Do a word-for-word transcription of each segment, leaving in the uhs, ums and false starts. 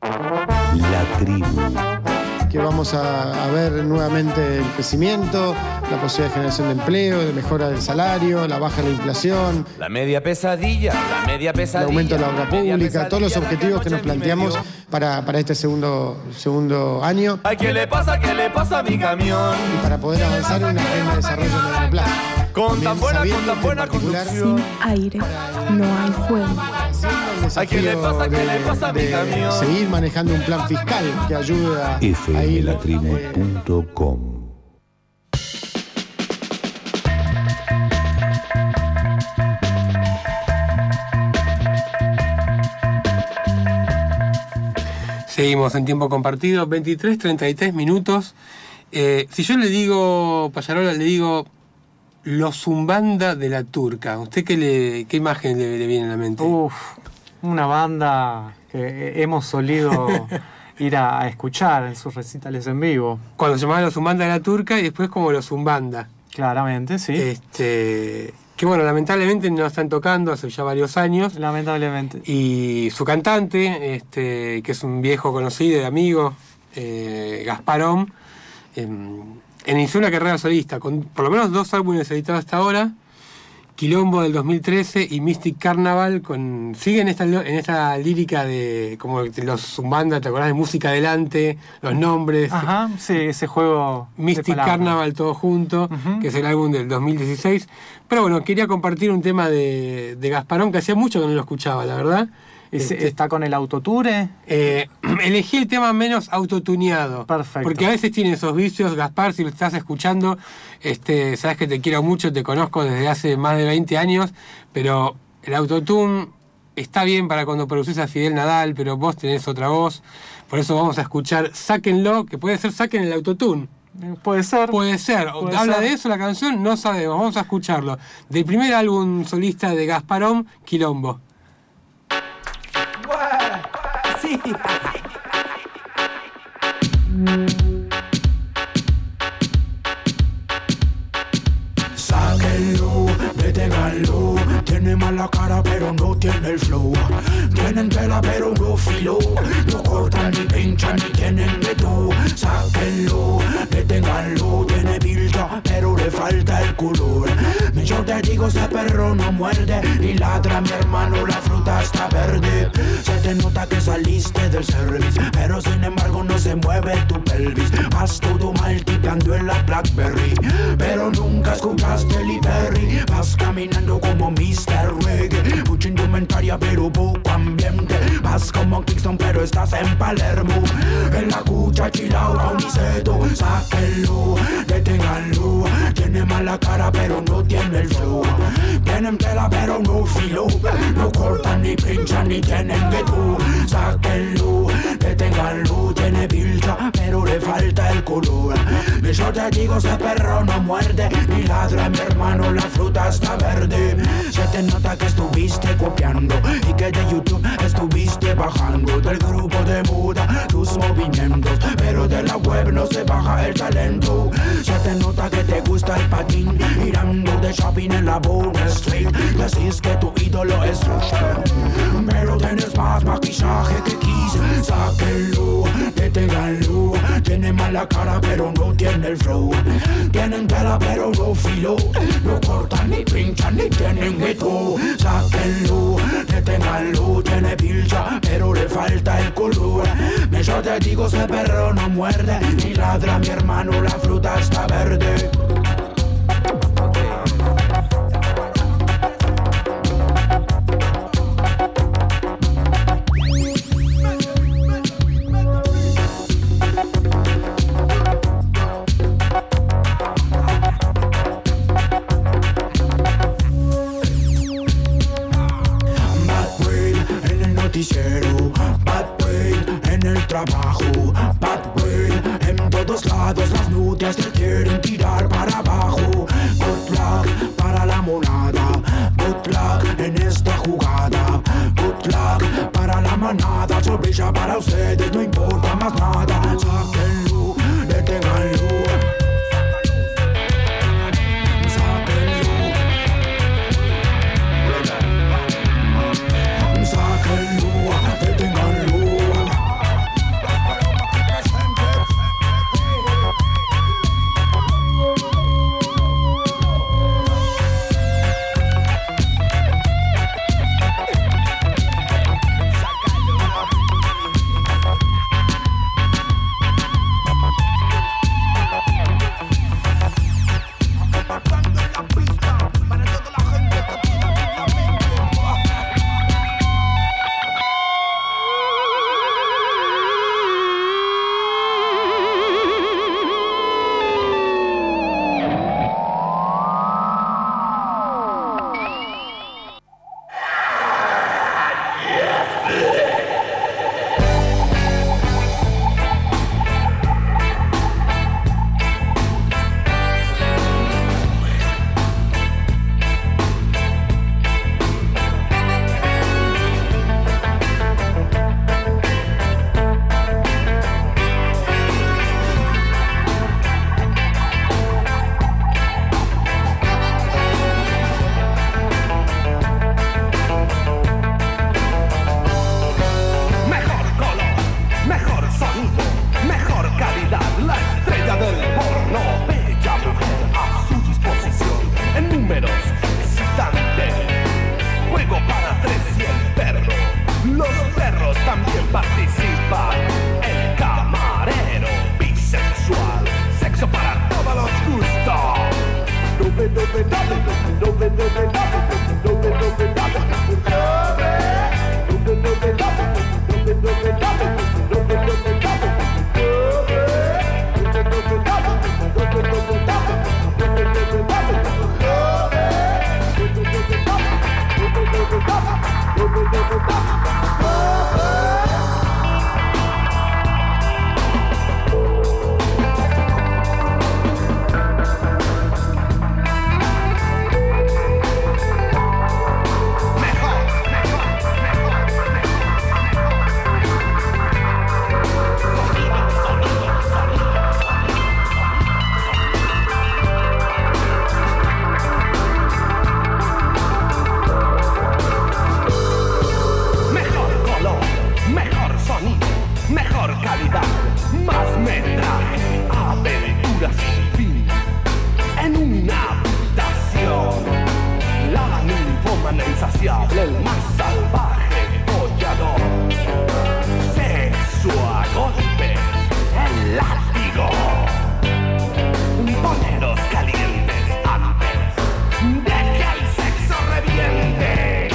La tribu. Que vamos a, a ver nuevamente el crecimiento, la posibilidad de generación de empleo, de mejora del salario, la baja de la inflación, la media pesadilla, la media pesadilla, el aumento de la obra pública, todos los objetivos que nos planteamos para, para este segundo, segundo año. Ay, ¿qué le pasa? ¿Qué le pasa a mi camión? Y para poder avanzar en una agenda de desarrollo a largo plazo. Con tan buena, con tan buena conducción. Sin aire no hay fuego. Ay, ¿qué le pasa? ¿Qué le pasa a mi camión? Seguir manejando un plan fiscal que ayude a, F M a ir la tribu punto com. Seguimos en tiempo compartido, veintitrés treinta y tres minutos. Eh, si yo le digo, Pallarola, le digo los Zumbanda de la Turca, ¿usted qué, le, qué imagen le, le viene a la mente? Uf, una banda que hemos solido ir a, a escuchar en sus recitales en vivo. Cuando se llamaban los Zumbanda de la Turca y después como los Zumbanda. Claramente, sí. Este, que bueno, lamentablemente no están tocando hace ya varios años. Lamentablemente. Y su cantante, este, que es un viejo conocido y amigo, eh, Gasparón, eh, inició una carrera solista, con por lo menos dos álbumes editados hasta ahora, Quilombo del dos mil trece y Mystic Carnaval, con sigue en esta, en esta lírica de como los Zumbanda, ¿te acordás de Música Adelante? Los nombres. Ajá, sí, ese juego Mystic Carnaval todo junto, uh-huh. que es el álbum del dos mil dieciséis. Pero bueno, quería compartir un tema de, de Gasparón, que hacía mucho que no lo escuchaba, la verdad. Este, ¿Está con el autotune? Eh, elegí el tema menos autotuneado. Perfecto. Porque a veces tiene esos vicios. Gaspar, si lo estás escuchando, este, sabes que te quiero mucho, te conozco desde hace más de veinte años, pero el autotune está bien para cuando producís a Fidel Nadal, pero vos tenés otra voz. Por eso vamos a escuchar Sáquenlo, que puede ser Saquen el autotune. Puede ser. Puede ser. Puede ¿Habla ser. de eso la canción? No sabemos. Vamos a escucharlo. Del primer álbum solista de Gasparón, Quilombo. Sí. Sáquenlo, deténganlo. Tiene mala cara pero no tiene el flow. Tienen tela pero no filo. No cortan ni pinchan ni tienen de todo. Sáquenlo, deténganlo. Tiene pinta pero le falta el color. Yo te digo, ese perro no muerde ni ladra, mi hermano, la fruta está verde. Se te nota que saliste del service, pero sin embargo no se mueve tu pelvis. Vas todo mal ticando en la Blackberry, pero nunca escuchaste Lee Perry. Vas caminando como mister Reggae, mucha indumentaria pero poco ambiente. Vas como Kingston pero estás en Palermo. En la cucha chilao a Uniceto. Sáquenlo, deténganlo. Tiene mala cara pero no tiene el flow. Tienen tela pero no filo. No cortan ni pinchan ni tienen que tú. Sáquenlo, deténganlo. Tiene pilcha pero le falta el color. Yo te digo, ese perro no muerde ni ladra, mi hermano, la fruta está verde. Se te nota que estuviste copiando y que de YouTube estuviste bajando. Del grupo de moda tus movimientos, pero de la web no se baja el talento. Se te nota que te gusta el patín, mirando de shopping en la Bond Street. Decís que tu ídolo es Rush, pero tienes más maquillaje que Kiss. Sáquenlo, deténganlo. Tiene mala cara pero no tiene el flow. Tienen tela pero no filo. No cortan ni pinchan ni tienen gueto. Sáquenlo, deténganlo. Tiene pilcha pero le falta el color. Yo te digo, ese perro no muerde ni ladra, mi hermano, la fruta está verde. Bad brain en el trabajo, bad brain en todos lados, las noticias te quieren tirar para abajo. Good luck para la monada, good luck en esta jugada, good luck para la manada. Yo brilla para ustedes, no importa más nada. Sáquenlo, deténganlo. calidad, más metraje, aventura sin fin. En una habitación, la ninfómana insaciable, el más salvaje follador. Sexo a golpes, el látigo. Poneros calientes antes de que el sexo reviente.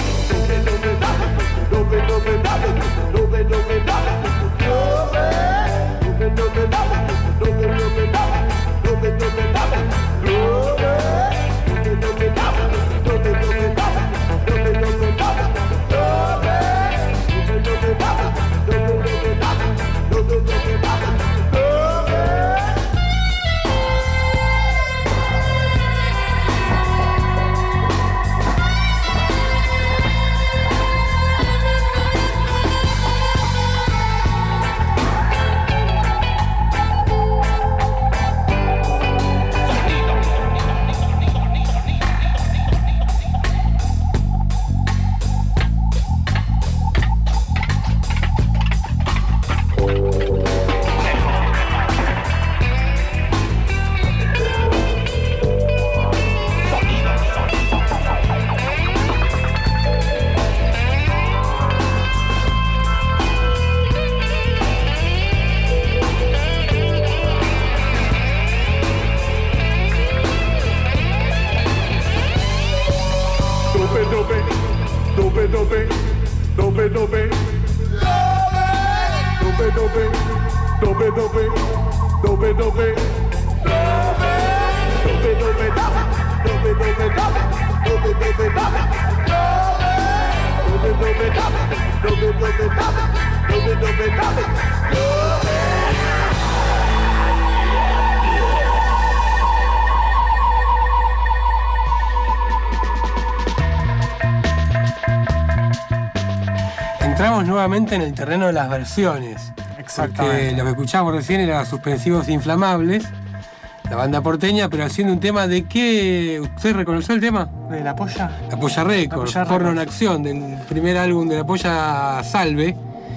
Entramos nuevamente en el terreno de las versiones. Exactamente. Porque lo que escuchamos recién era Suspensivos Inflamables, la banda porteña, pero haciendo un tema de qué. ¿Usted reconoció el tema? ¿De la polla? La Polla Records, La Polla Porno en Records. Acción, del primer álbum de la Polla Salve.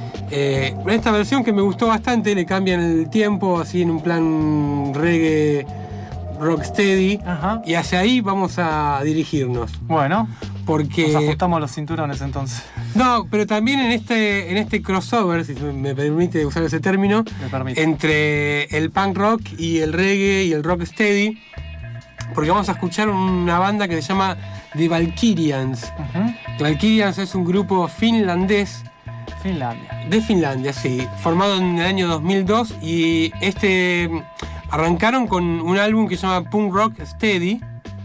Eh, esta versión que me gustó bastante, le cambian el tiempo, así en un plan reggae, rocksteady, Ajá. y hacia ahí vamos a dirigirnos. Bueno, Porque. nos ajustamos los cinturones entonces. No, pero también en este, en este crossover, si me permite usar ese término, Me permite. entre el punk rock y el reggae y el rocksteady, porque vamos a escuchar una banda que se llama The Valkyrians. Ujú. The Valkyrians es un grupo finlandés, Finlandia. de Finlandia, sí, formado en el año dos mil dos, y este arrancaron con un álbum que se llama Punk Rock Steady,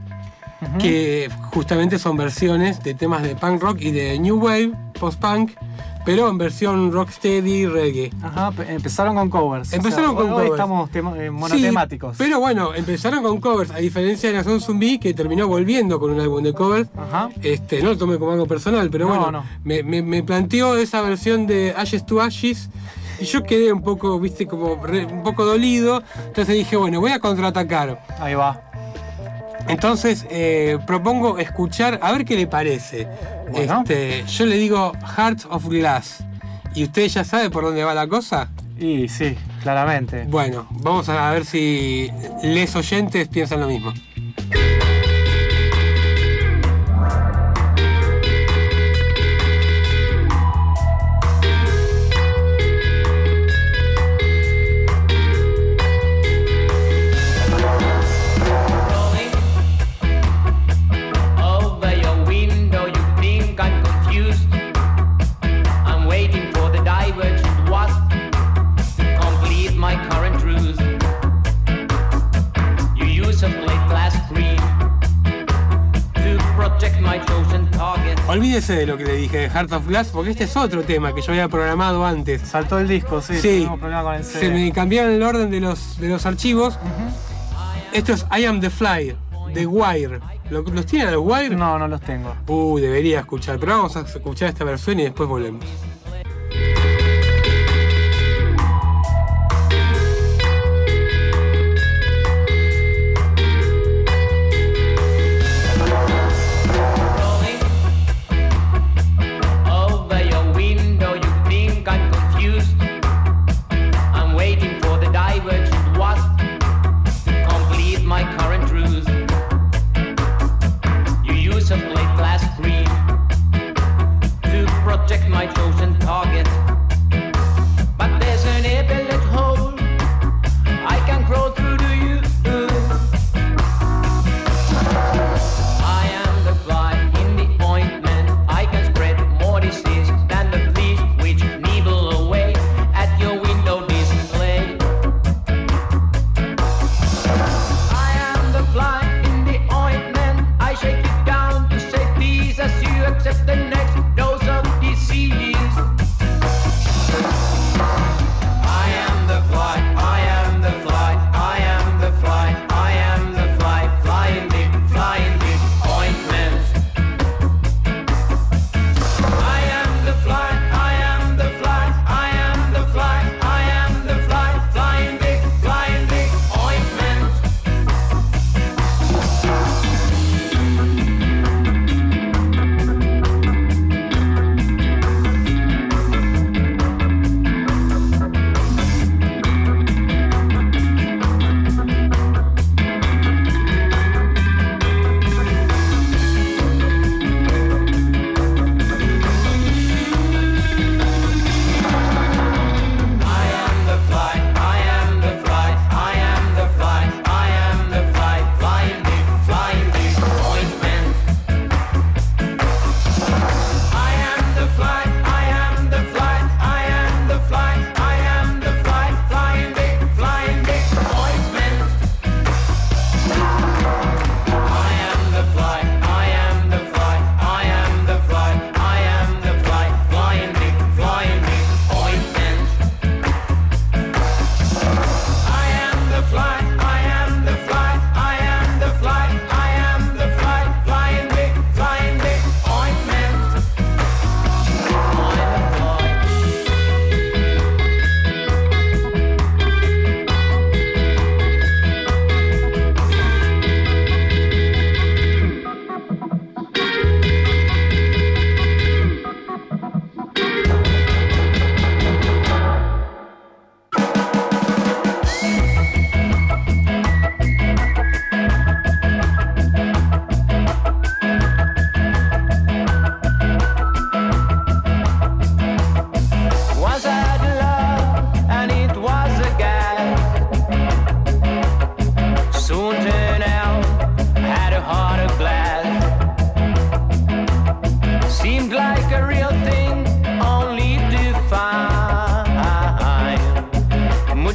Ujú. que justamente son versiones de temas de punk rock y de new wave, post-punk, pero en versión rocksteady, reggae. Ajá, pe- empezaron con covers. Empezaron O sea, con hoy, covers. Hoy estamos tema- eh, monotemáticos. Sí, pero bueno, empezaron con covers, a diferencia de Nación Zombie, que terminó volviendo con un álbum de covers. Ajá. Este, no lo tomé como algo personal, pero No, bueno, no. Me, me, me planteó esa versión de Ashes to Ashes y yo quedé un poco, viste, como re- un poco dolido. Entonces dije, bueno, voy a contraatacar. Ahí va. Entonces eh, propongo escuchar, a ver qué le parece. Bueno. Este, yo le digo Heart of Glass. ¿Y usted ya sabe por dónde va la cosa? Y sí, claramente. Bueno, vamos a ver si les oyentes piensan lo mismo. Over your window, you think I'm confused. I'm waiting for the divergent wasp to complete my current ruse. You use a plate glass screen to protect my chosen target. Olvídese de lo que le dije de Heart of Glass, porque este es otro tema que yo había programado antes. Saltó el disco, sí. Sí, Tuvimos problema con el C D. se me cambiaron el orden de los, de los archivos. Esto es I Am the Fly, de Wire. ¿Lo- ¿Los tienen los Wire? No, no los tengo. Uy, debería escuchar, pero vamos a escuchar esta versión y después volvemos. Over your window, you think I'm confused.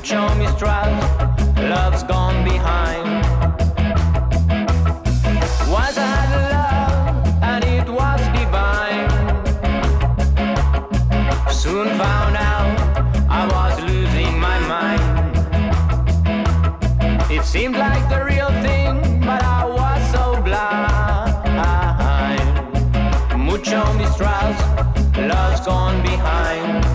mucho mistrust, love's gone behind. Was I love and it was divine? Soon found out I was losing my mind. It seemed like the real thing, but I was so blind. Mucho mistrust, love's gone behind.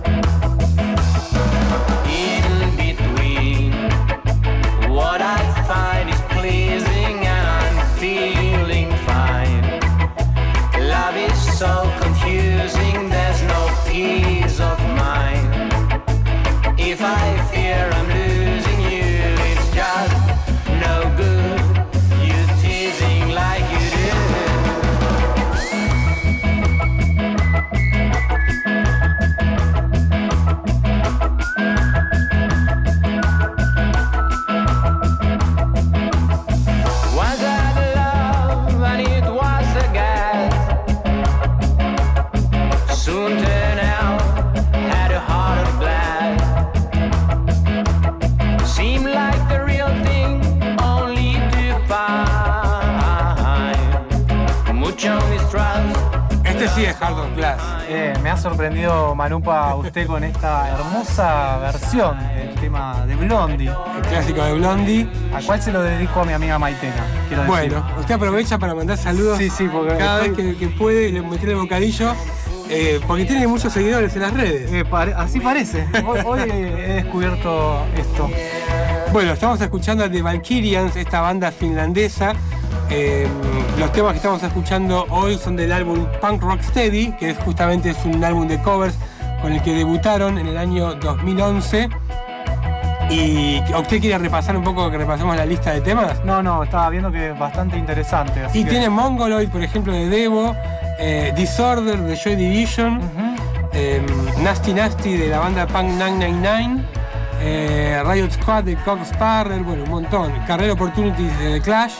In between, what I find is pleasing and I'm feeling fine. Love is so confusing, there's no peace of mind. If I fear I'm losing you, it's just no good. You teasing like you do. Este sí es Hard of Glass. Eh, me ha sorprendido, Manupa, usted con esta hermosa versión del tema de Blondie. El clásico de Blondie. ¿A cuál se lo dedico a mi amiga Maitena? Quiero decir. Bueno, usted aprovecha para mandar saludos. Sí, sí, porque cada estoy... vez que, que puede le meter el bocadillo. Eh, porque tiene muchos seguidores en las redes. Eh, pare... Así parece. Hoy, hoy he descubierto esto. Bueno, estamos escuchando a The Valkyrians, esta banda finlandesa. Eh, los temas que estamos escuchando hoy son del álbum Punk Rock Steady, que es justamente es un álbum de covers con el que debutaron en el año dos mil once. ¿Y usted quiere repasar un poco, que repasemos la lista de temas? No, no, estaba viendo que es bastante interesante. Así y que... tiene Mongoloid, por ejemplo, de Devo, eh, Disorder de Joy Division, uh-huh. eh, Nasty Nasty de la banda Punk nueve nueve nueve, eh, Riot Squad de Cock Sparrer, bueno, un montón. Career Opportunities de The Clash,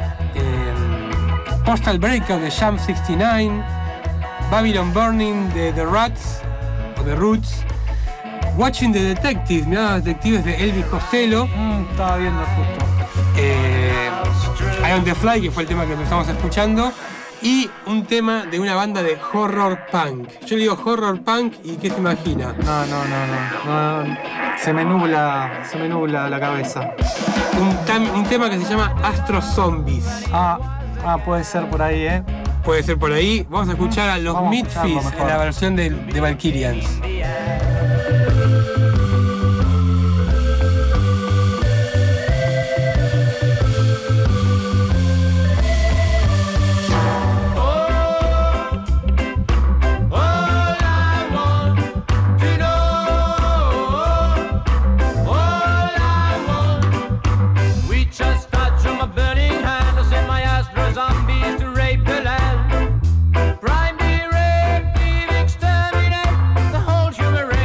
eh, Postal Breakout de Jam sesenta y nueve, Babylon Burning de The Rats o The Roots, Watching the Detectives, Miradas Detectives de Elvis Costello, mm, estaba viendo justo, eh, I On The Fly, que fue el tema que empezamos escuchando, y un tema de una banda de horror punk. Yo le digo horror punk y ¿qué se imagina? No, no, no, no, no, se me nubla, se me nubla la cabeza. Un, tam, un tema que se llama Astro Zombies. Ah, ah, puede ser por ahí, ¿eh? Puede ser por ahí. Vamos a escuchar a los Misfits en la versión de, de Valkyrians. Prime directive, exterminate the whole human race.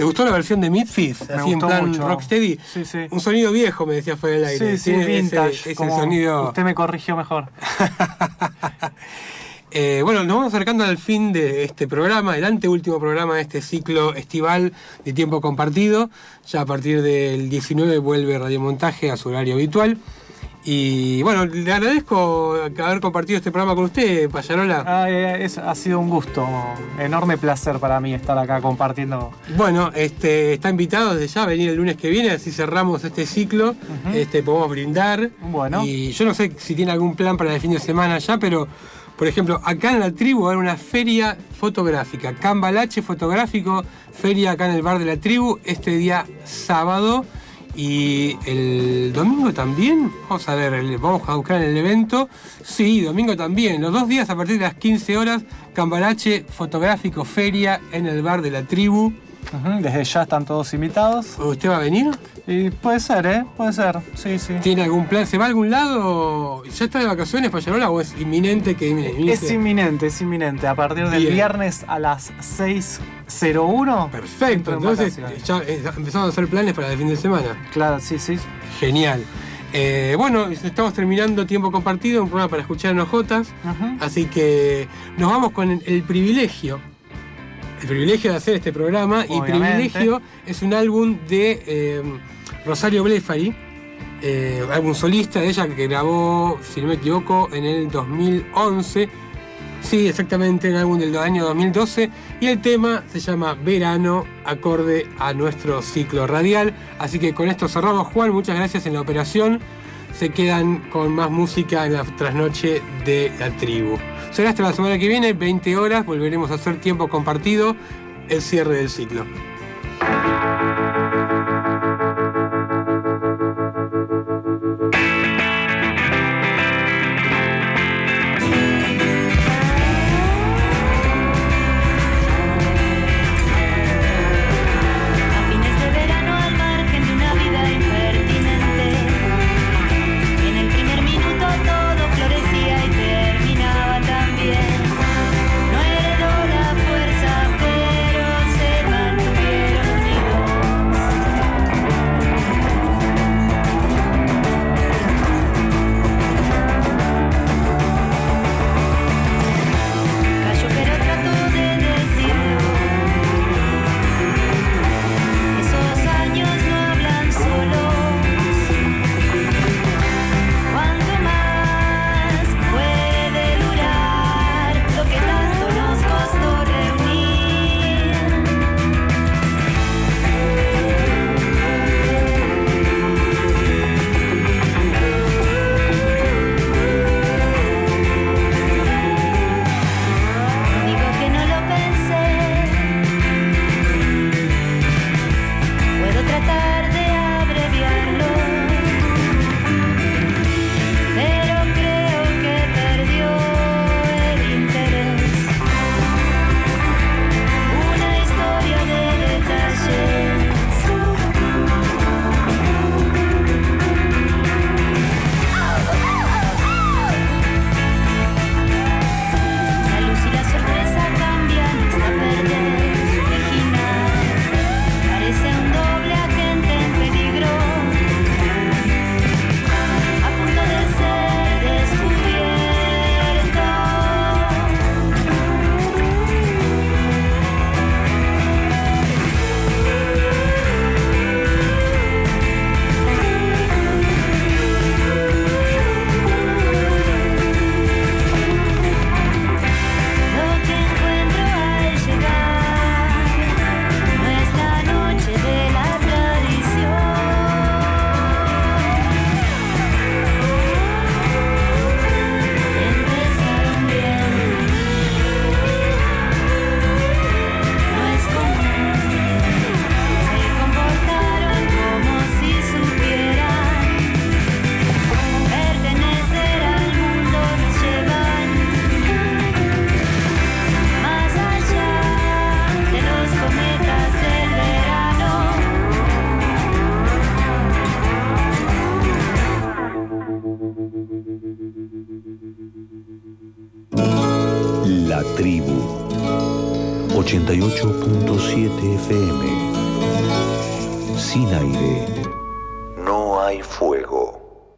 gustó la versión de Midfield? Me Así en gustó plan mucho. rocksteady. Sí, sí. Un sonido viejo, me decía fuera del aire. Sí, sí, Tiene vintage. Ese, ese como sonido. Usted me corrigió mejor. Eh, bueno, nos vamos acercando al fin de este programa, el anteúltimo programa de este ciclo estival de tiempo compartido. Ya a partir del diecinueve vuelve Radiomontaje a su horario habitual. Y bueno, le agradezco haber compartido este programa con usted, Pallarola. Ah, eh, es, ha sido un gusto, enorme placer para mí estar acá compartiendo. Bueno, este, está invitado desde ya a venir el lunes que viene, así cerramos este ciclo. Uh-huh. este, podemos brindar. Bueno. Y yo no sé si tiene algún plan para el fin de semana ya, pero... Por ejemplo, acá en la tribu va a haber una feria fotográfica, Cambalache Fotográfico, feria acá en el bar de la tribu, este día sábado y el domingo también. Vamos a ver, el, vamos a buscar en el evento. Sí, domingo también, los dos días a partir de las quince horas, Cambalache Fotográfico, feria en el bar de la tribu. Uh-huh. Desde ya están todos invitados. ¿Usted va a venir? Y puede ser, ¿eh? Puede ser, sí, sí. ¿Tiene algún plan? ¿Se va a algún lado? ¿Ya está de vacaciones, Pallarola, o es inminente que inicie? Es inminente, es inminente. A partir del Bien. viernes a las seis cero uno. Perfecto, entonces ya empezamos a hacer planes para el fin de semana. Claro, sí, sí. Genial. Eh, bueno, estamos terminando Tiempo Compartido, un programa para escuchar en ojotas. Uh-huh. Así que nos vamos con el, el privilegio. El privilegio de hacer este programa. Obviamente. Y Privilegio es un álbum de eh, Rosario Blefari, eh, álbum solista de ella que grabó, si no me equivoco, en el dos mil once. Sí, exactamente, el álbum del año dos mil doce. Y el tema se llama Verano, acorde a nuestro ciclo radial. Así que con esto cerramos. Juan, muchas gracias en la operación. Se quedan con más música en la trasnoche de la tribu. Será hasta la semana que viene, veinte horas, volveremos a hacer Tiempo Compartido, el cierre del ciclo. La Tribu, ochenta y ocho punto siete F M. Sin aire, no hay fuego.